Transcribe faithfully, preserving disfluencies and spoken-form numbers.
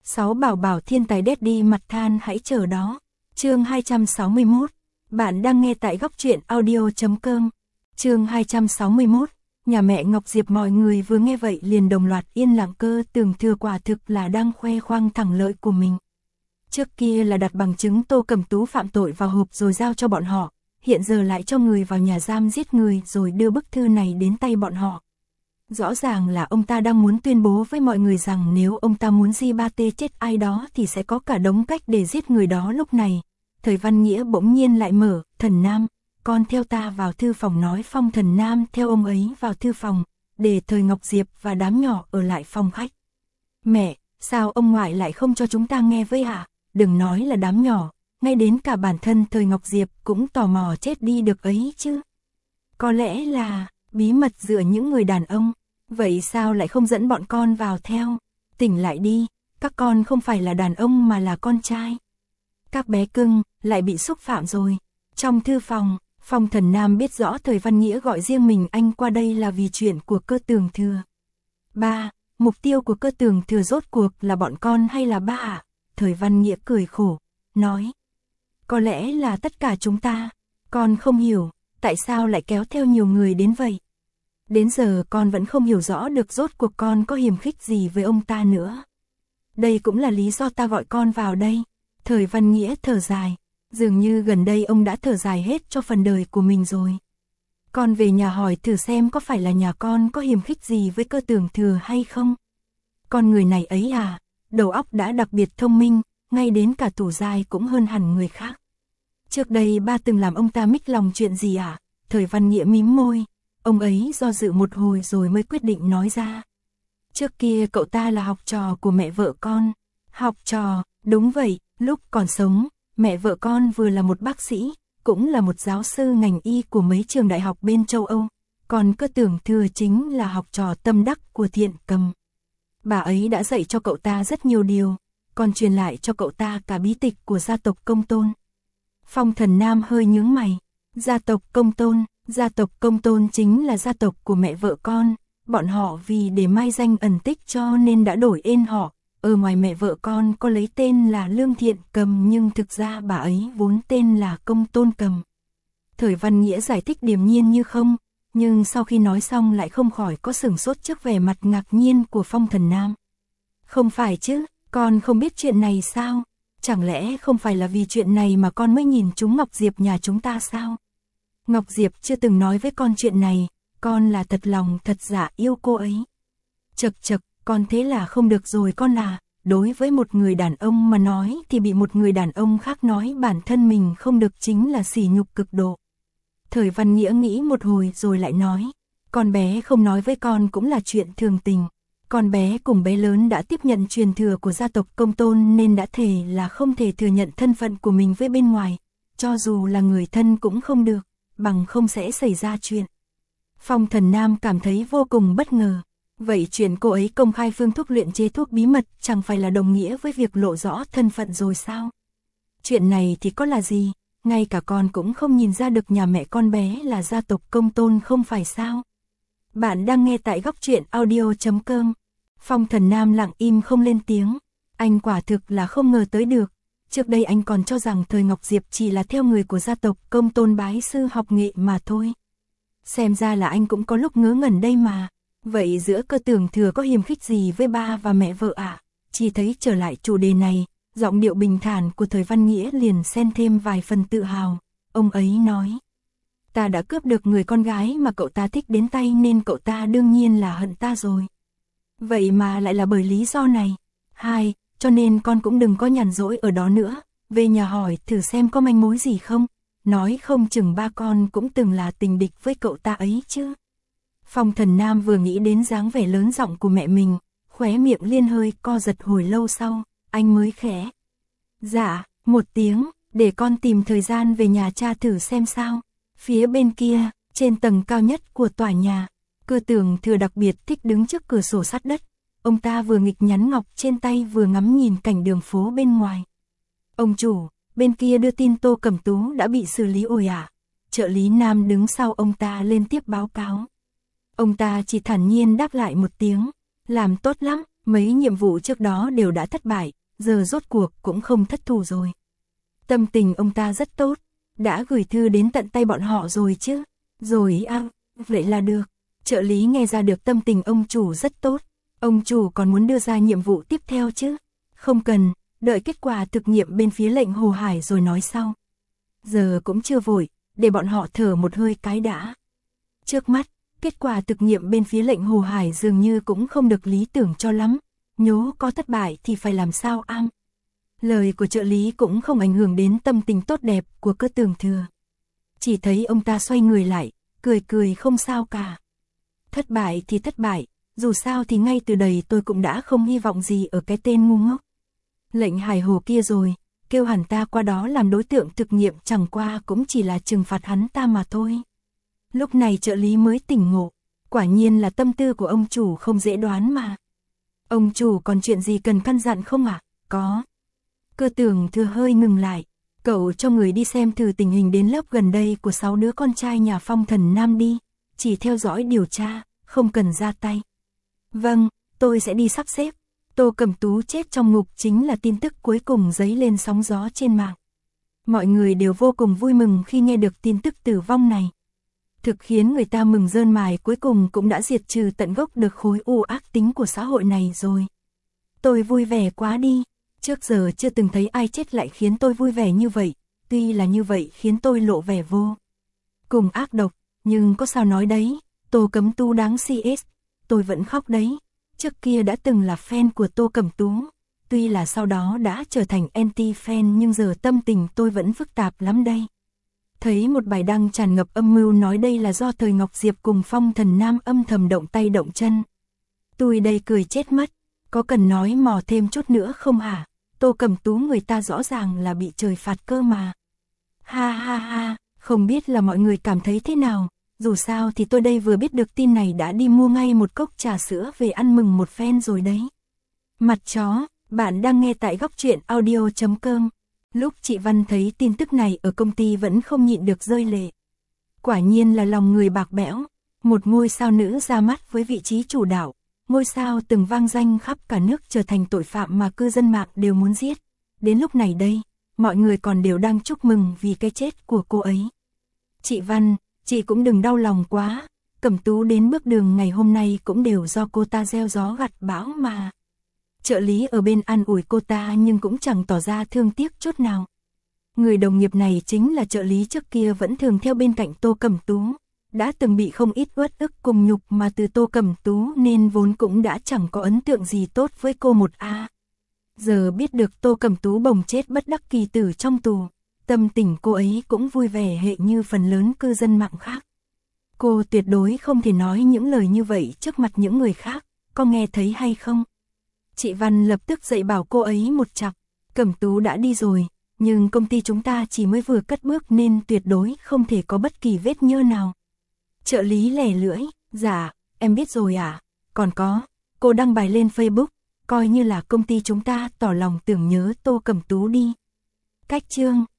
Sáu bảo bảo thiên tài Daddy mặt than hãy chờ đó. Chương hai trăm sáu mươi mốt. Bạn đang nghe tại góc truyện audio chấm com. Chương hai trăm sáu mươi mốt. Nhà mẹ Ngọc Diệp mọi người vừa nghe vậy liền đồng loạt yên lặng, Cơ Tường Thừa quả thực là đang khoe khoang thẳng lợi của mình. Trước kia là đặt bằng chứng Tô Cẩm Tú phạm tội vào hộp rồi giao cho bọn họ, hiện giờ lại cho người vào nhà giam giết người rồi đưa bức thư này đến tay bọn họ. Rõ ràng là ông ta đang muốn tuyên bố với mọi người rằng nếu ông ta muốn di ba tê chết ai đó thì sẽ có cả đống cách để giết người đó. Lúc này, Thời Văn Nghĩa bỗng nhiên lại mở, Thần Nam, con theo ta vào thư phòng, nói Phong Thần Nam theo ông ấy vào thư phòng, để Thời Ngọc Diệp và đám nhỏ ở lại phòng khách. Mẹ, sao ông ngoại lại không cho chúng ta nghe với ạ? À? Đừng nói là đám nhỏ, ngay đến cả bản thân Thời Ngọc Diệp cũng tò mò chết đi được ấy chứ. Có lẽ là bí mật giữa những người đàn ông, vậy sao lại không dẫn bọn con vào theo? Tỉnh lại đi, các con không phải là đàn ông mà là con trai. Các bé cưng lại bị xúc phạm rồi. Trong thư phòng, Phong Thần Nam biết rõ Thời Văn Nghĩa gọi riêng mình anh qua đây là vì chuyện của Cơ Tường Thừa. Ba, mục tiêu của Cơ Tường Thừa rốt cuộc là bọn con hay là ba ạ? Thời Văn Nghĩa cười khổ, nói. Có lẽ là tất cả chúng ta, con không hiểu, tại sao lại kéo theo nhiều người đến vậy. Đến giờ con vẫn không hiểu rõ được rốt cuộc con có hiềm khích gì với ông ta nữa. Đây cũng là lý do ta gọi con vào đây. Thời Văn Nghĩa thở dài, dường như gần đây ông đã thở dài hết cho phần đời của mình rồi. Con về nhà hỏi thử xem có phải là nhà con có hiềm khích gì với Cơ Tường Thừa hay không. Con người này ấy à, đầu óc đã đặc biệt thông minh, ngay đến cả tủ dài cũng hơn hẳn người khác. Trước đây ba từng làm ông ta mích lòng chuyện gì à? Thời Văn Nghĩa mím môi, ông ấy do dự một hồi rồi mới quyết định nói ra. Trước kia cậu ta là học trò của mẹ vợ con. Học trò, đúng vậy, lúc còn sống, mẹ vợ con vừa là một bác sĩ, cũng là một giáo sư ngành y của mấy trường đại học bên châu Âu, còn Cơ Tường Thừa chính là học trò tâm đắc của Thiện Cầm. Bà ấy đã dạy cho cậu ta rất nhiều điều, còn truyền lại cho cậu ta cả bí tịch của gia tộc Công Tôn. Phong Thần Nam hơi nhướng mày, gia tộc Công Tôn, gia tộc Công Tôn chính là gia tộc của mẹ vợ con, bọn họ vì để mai danh ẩn tích cho nên đã đổi tên họ. Ở ngoài mẹ vợ con có lấy tên là Lương Thiện Cầm nhưng thực ra bà ấy vốn tên là Công Tôn Cầm. Thời Văn Nghĩa giải thích điềm nhiên như không, nhưng sau khi nói xong lại không khỏi có sửng sốt trước vẻ mặt ngạc nhiên của Phong Thần Nam. Không phải chứ, con không biết chuyện này sao? Chẳng lẽ không phải là vì chuyện này mà con mới nhìn trúng Ngọc Diệp nhà chúng ta sao? Ngọc Diệp chưa từng nói với con chuyện này, con là thật lòng thật dạ yêu cô ấy. Chật chật, con thế là không được rồi con à, đối với một người đàn ông mà nói thì bị một người đàn ông khác nói bản thân mình không được chính là sỉ nhục cực độ. Thời Văn Nghĩa nghĩ một hồi rồi lại nói, con bé không nói với con cũng là chuyện thường tình. Con bé cùng bé lớn đã tiếp nhận truyền thừa của gia tộc Công Tôn nên đã thề là không thể thừa nhận thân phận của mình với bên ngoài, cho dù là người thân cũng không được, bằng không sẽ xảy ra chuyện. Phong Thần Nam cảm thấy vô cùng bất ngờ. Vậy chuyện cô ấy công khai phương thuốc luyện chế thuốc bí mật chẳng phải là đồng nghĩa với việc lộ rõ thân phận rồi sao? Chuyện này thì có là gì, ngay cả con cũng không nhìn ra được nhà mẹ con bé là gia tộc Công Tôn không phải sao? Bạn đang nghe tại góc truyện audio chấm com. Phong Thần Nam lặng im không lên tiếng, anh quả thực là không ngờ tới được. Trước đây anh còn cho rằng Thời Ngọc Diệp chỉ là theo người của gia tộc Công Tôn bái sư học nghệ mà thôi. Xem ra là anh cũng có lúc ngớ ngẩn đây mà. Vậy giữa Cơ Tường Thừa có hiềm khích gì với ba và mẹ vợ ạ? À? Chỉ thấy trở lại chủ đề này, giọng điệu bình thản của Thời Văn Nghĩa liền xen thêm vài phần tự hào. Ông ấy nói, ta đã cướp được người con gái mà cậu ta thích đến tay nên cậu ta đương nhiên là hận ta rồi. Vậy mà lại là bởi lý do này. Hai, cho nên con cũng đừng có nhàn rỗi ở đó nữa, về nhà hỏi thử xem có manh mối gì không. Nói không chừng ba con cũng từng là tình địch với cậu ta ấy chứ. Phong Thần Nam vừa nghĩ đến dáng vẻ lớn giọng của mẹ mình, khóe miệng liên hơi co giật hồi lâu sau, anh mới khẽ. Dạ, một tiếng, để con tìm thời gian về nhà cha thử xem sao. Phía bên kia, trên tầng cao nhất của tòa nhà, Cơ Tường Thừa đặc biệt thích đứng trước cửa sổ sát đất. Ông ta vừa nghịch nhắn ngọc trên tay vừa ngắm nhìn cảnh đường phố bên ngoài. Ông chủ, bên kia đưa tin Tô Cẩm Tú đã bị xử lý ồi ả. Trợ lý Nam đứng sau ông ta lên tiếp báo cáo. Ông ta chỉ thản nhiên đáp lại một tiếng, làm tốt lắm, Mấy nhiệm vụ trước đó đều đã thất bại, giờ rốt cuộc cũng không thất thủ rồi. Tâm tình ông ta rất tốt, đã gửi thư đến tận tay bọn họ rồi chứ. Rồi à, vậy là được. Trợ lý nghe ra được tâm tình ông chủ rất tốt. Ông chủ còn muốn đưa ra nhiệm vụ tiếp theo chứ. Không cần, đợi kết quả thực nghiệm bên phía lệnh Hồ Hải rồi nói sau. Giờ cũng chưa vội, để bọn họ thở một hơi cái đã. Trước mắt, kết quả thực nghiệm bên phía lệnh Hồ Hải dường như cũng không được lý tưởng cho lắm. Nhố có thất bại thì phải làm sao am. Lời của trợ lý cũng không ảnh hưởng đến tâm tình tốt đẹp của Cơ Tường Thừa. Chỉ thấy ông ta xoay người lại, cười cười không sao cả. Thất bại thì thất bại, dù sao thì ngay từ đầy tôi cũng đã không hy vọng gì ở cái tên ngu ngốc. Lệnh Hải Hồ kia rồi, kêu hẳn ta qua đó làm đối tượng thực nghiệm chẳng qua cũng chỉ là trừng phạt hắn ta mà thôi. Lúc này trợ lý mới tỉnh ngộ, quả nhiên là tâm tư của ông chủ không dễ đoán mà. Ông chủ còn chuyện gì cần căn dặn không ạ? À? Có. Cơ Tường Thừa hơi ngừng lại, cậu cho người đi xem thử tình hình đến lớp gần đây của sáu đứa con trai nhà Phong Thần Nam đi, chỉ theo dõi điều tra, không cần ra tay. Vâng, tôi sẽ đi sắp xếp. Tô Cẩm Tú chết trong ngục chính là tin tức cuối cùng dấy lên sóng gió trên mạng. Mọi người đều vô cùng vui mừng khi nghe được tin tức tử vong này. Thực khiến người ta mừng rơn mài cuối cùng cũng đã diệt trừ tận gốc được khối u ác tính của xã hội này rồi. Tôi vui vẻ quá đi, trước giờ chưa từng thấy ai chết lại khiến tôi vui vẻ như vậy, tuy là như vậy khiến tôi lộ vẻ vô cùng ác độc, nhưng có sao nói đấy, Tô Cẩm Tú đáng xê ét, tôi vẫn khóc đấy. Trước kia đã từng là fan của Tô Cẩm Tú, tuy là sau đó đã trở thành anti-fan nhưng giờ tâm tình tôi vẫn phức tạp lắm đây. Thấy một bài đăng tràn ngập âm mưu nói đây là do thời Ngọc Diệp cùng Phong Thần Nam âm thầm động tay động chân. Tôi đây cười chết mất, có cần nói mò thêm chút nữa không hả? Tô Cẩm Tú người ta rõ ràng là bị trời phạt cơ mà. Ha ha ha, không biết là mọi người cảm thấy thế nào, dù sao thì tôi đây vừa biết được tin này đã đi mua ngay một cốc trà sữa về ăn mừng một phen rồi đấy. Mặt chó, bạn đang nghe tại góc truyện audio chấm com. Lúc chị Văn thấy tin tức này ở công ty vẫn không nhịn được rơi lệ. Quả nhiên là lòng người bạc bẽo, một ngôi sao nữ ra mắt với vị trí chủ đạo, ngôi sao từng vang danh khắp cả nước trở thành tội phạm mà cư dân mạng đều muốn giết. Đến lúc này đây, mọi người còn đều đang chúc mừng vì cái chết của cô ấy. Chị Văn, chị cũng đừng đau lòng quá, Cẩm Tú đến bước đường ngày hôm nay cũng đều do cô ta gieo gió gặt bão mà. Trợ lý ở bên an ủi cô ta nhưng cũng chẳng tỏ ra thương tiếc chút nào. Người đồng nghiệp này chính là trợ lý trước kia vẫn thường theo bên cạnh Tô Cẩm Tú, đã từng bị không ít uất ức cùng nhục mà từ Tô Cẩm Tú nên vốn cũng đã chẳng có ấn tượng gì tốt với cô một a. Giờ biết được Tô Cẩm Tú bồng chết bất đắc kỳ tử trong tù, tâm tình cô ấy cũng vui vẻ hệ như phần lớn cư dân mạng khác. Cô tuyệt đối không thể nói những lời như vậy trước mặt những người khác, có nghe thấy hay không? Chị Văn lập tức dạy bảo cô ấy một chặp, Cẩm Tú đã đi rồi, nhưng công ty chúng ta chỉ mới vừa cất bước nên tuyệt đối không thể có bất kỳ vết nhơ nào. Trợ lý lẻ lưỡi, dạ, em biết rồi à, còn có, cô đăng bài lên Facebook, coi như là công ty chúng ta tỏ lòng tưởng nhớ Tô Cẩm Tú đi. Cách chương